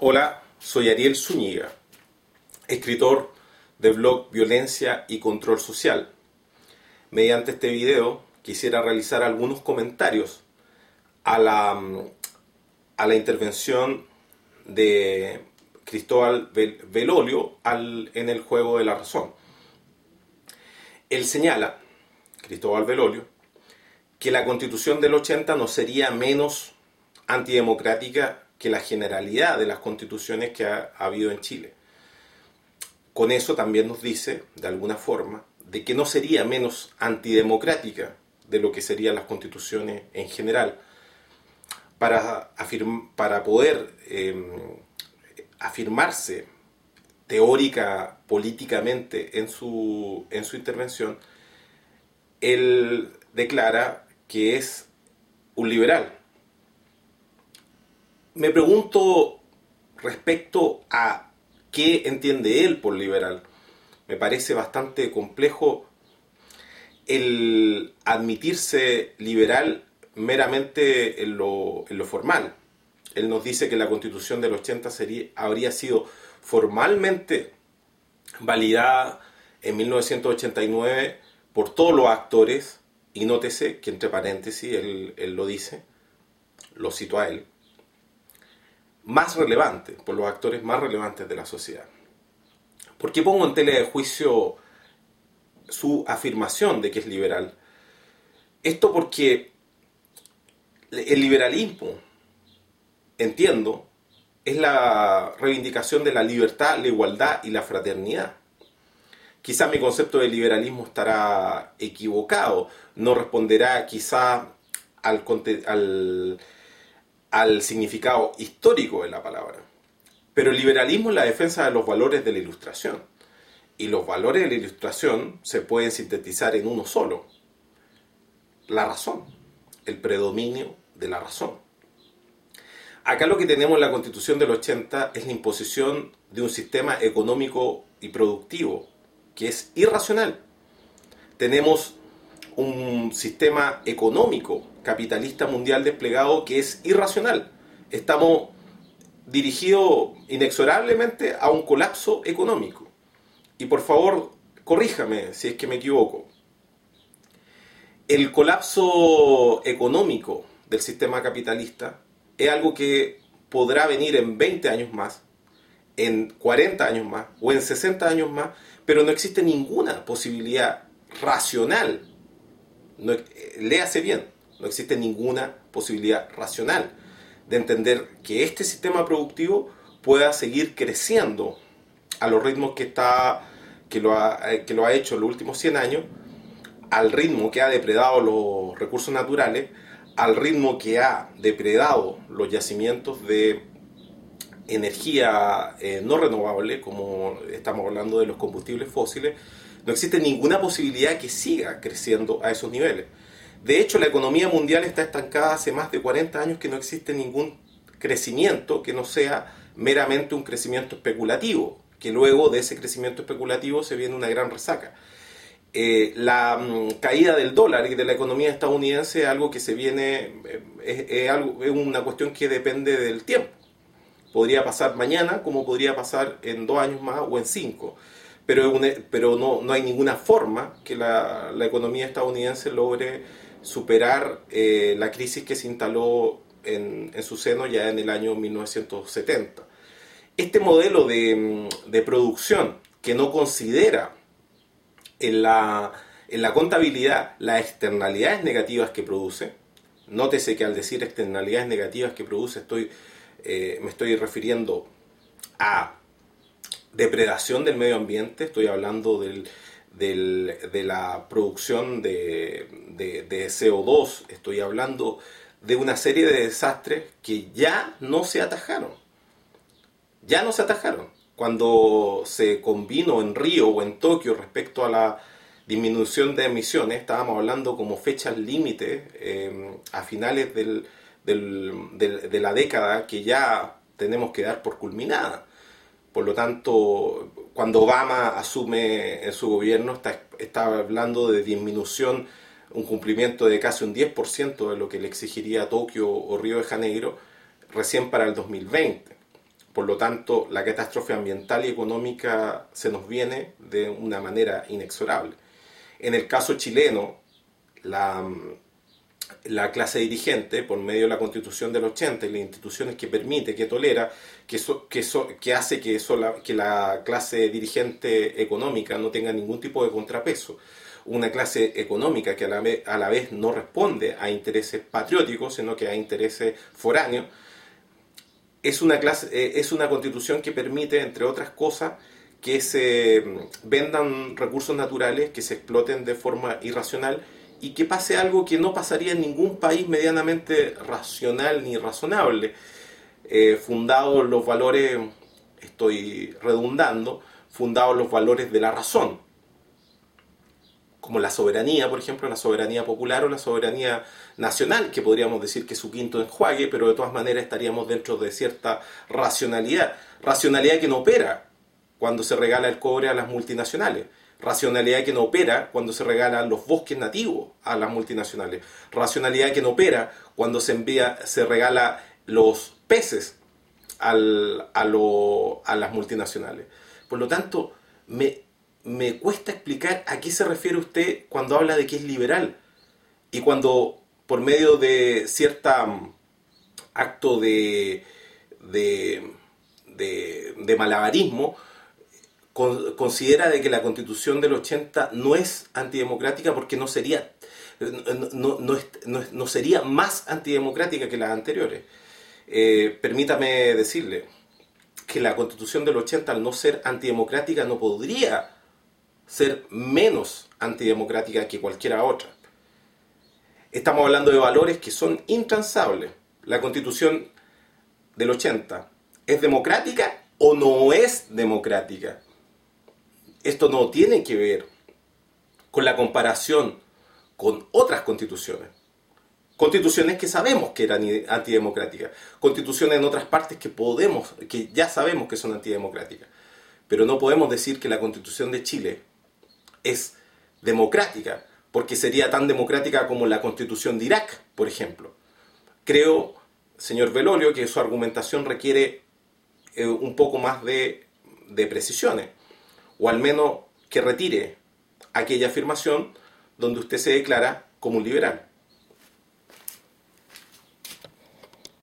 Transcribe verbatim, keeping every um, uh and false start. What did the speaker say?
Hola, soy Ariel Zúñiga, escritor del blog Violencia y Control Social. Mediante este video quisiera realizar algunos comentarios a la, a la intervención de Cristóbal Belolio al, en el juego de la razón. Él señala, Cristóbal Belolio, que la Constitución del ochenta no sería menos antidemocrática que la generalidad de las constituciones que ha, ha habido en Chile. Con eso también nos dice, de alguna forma, de que no sería menos antidemocrática de lo que serían las constituciones en general. Para, afirm, para poder eh, afirmarse teórica, políticamente en su, en su intervención, él declara que es un liberal. Me pregunto respecto a qué entiende él por liberal. Me parece bastante complejo el admitirse liberal meramente en lo, en lo formal. Él nos dice que la Constitución del ochenta sería, habría sido formalmente validada en mil novecientos ochenta y nueve por todos los actores, y nótese que entre paréntesis él, él lo dice, lo cito a él, más relevante, por los actores más relevantes de la sociedad. ¿Por qué pongo en tela de juicio su afirmación de que es liberal? Esto porque el liberalismo, entiendo, es la reivindicación de la libertad, la igualdad y la fraternidad. Quizá mi concepto de liberalismo estará equivocado, no responderá quizá al, al, al significado histórico de la palabra. Pero el liberalismo es la defensa de los valores de la Ilustración. Y los valores de la Ilustración se pueden sintetizar en uno solo: la razón, el predominio de la razón. Acá lo que tenemos en la Constitución del ochenta es la imposición de un sistema económico y productivo que es irracional. Tenemos un sistema económico capitalista mundial desplegado que es irracional. Estamos dirigidos inexorablemente a un colapso económico. Y por favor, corríjame si es que me equivoco. El colapso económico del sistema capitalista es algo que podrá venir en veinte años más, en cuarenta años más o en sesenta años más, pero no existe ninguna posibilidad racional, no, léase bien, no existe ninguna posibilidad racional de entender que este sistema productivo pueda seguir creciendo a los ritmos que, está, que, lo, ha, que lo ha hecho en los últimos cien años, al ritmo que ha depredado los recursos naturales, al ritmo que ha depredado los yacimientos de energía eh, no renovable, como estamos hablando de los combustibles fósiles. No existe ninguna posibilidad que siga creciendo a esos niveles. De hecho, la economía mundial está estancada hace más de cuarenta años, que no existe ningún crecimiento que no sea meramente un crecimiento especulativo, que luego de ese crecimiento especulativo se viene una gran resaca. Eh, la mm, caída del dólar y de la economía estadounidense es algo que se viene, eh, es, es, algo, es una cuestión que depende del tiempo. Podría pasar mañana, como podría pasar en dos años más o en cinco. Pero, una, pero no, no hay ninguna forma que la, la economía estadounidense logre superar eh, la crisis que se instaló en, en su seno ya en el año mil novecientos setenta. Este modelo de, de producción que no considera en la, en la contabilidad las externalidades negativas que produce, nótese que al decir externalidades negativas que produce estoy... Eh, me estoy refiriendo a depredación del medio ambiente, estoy hablando del, del, de la producción de, de, de C O dos, estoy hablando de una serie de desastres que ya no se atajaron. Ya no se atajaron. Cuando se convino en Río o en Tokio respecto a la disminución de emisiones, estábamos hablando como fechas límite eh, a finales del Del, de, de la década que ya tenemos que dar por culminada. Por lo tanto, cuando Obama asume en su gobierno, está, está hablando de disminución, un cumplimiento de casi un diez por ciento de lo que le exigiría Tokio o Río de Janeiro recién para el dos mil veinte. Por lo tanto, la catástrofe ambiental y económica se nos viene de una manera inexorable. En el caso chileno, la, la clase dirigente, por medio de la Constitución del ochenta y las instituciones que permite, que tolera, que, so, que, so, que hace que, sola, que la clase dirigente económica no tenga ningún tipo de contrapeso. Una clase económica que a la vez, a la vez no responde a intereses patrióticos, sino que a intereses foráneos. Es una, clase, eh, es una constitución que permite, entre otras cosas, que se vendan recursos naturales, que se exploten de forma irracional y que pase algo que no pasaría en ningún país medianamente racional ni razonable, eh, fundados los valores, estoy redundando, fundados los valores de la razón, como la soberanía, por ejemplo, la soberanía popular o la soberanía nacional, que podríamos decir que es su quinto enjuague, pero de todas maneras estaríamos dentro de cierta racionalidad. Racionalidad que no opera cuando se regala el cobre a las multinacionales. Racionalidad que no opera cuando se regalan los bosques nativos a las multinacionales. Racionalidad que no opera cuando se envía, se regala los peces al, a, lo, a las multinacionales. Por lo tanto, me... me cuesta explicar a qué se refiere usted cuando habla de que es liberal y cuando por medio de cierta acto de, de, de, de malabarismo con, considera de que la Constitución del ochenta no es antidemocrática porque no sería, no, no, no, no sería más antidemocrática que las anteriores. Eh, permítame decirle que la Constitución del ochenta, al no ser antidemocrática, no podría ser menos antidemocrática que cualquiera otra. Estamos hablando de valores que son intransables. La Constitución del ochenta, ¿es democrática o no es democrática? Esto no tiene que ver con la comparación con otras constituciones. Constituciones que sabemos que eran antidemocráticas. Constituciones en otras partes que podemos, que ya sabemos que son antidemocráticas. Pero no podemos decir que la Constitución de Chile es democrática, porque sería tan democrática como la Constitución de Irak, por ejemplo. Creo, señor Velorio, que su argumentación requiere eh, un poco más de, de precisiones, o al menos que retire aquella afirmación donde usted se declara como un liberal.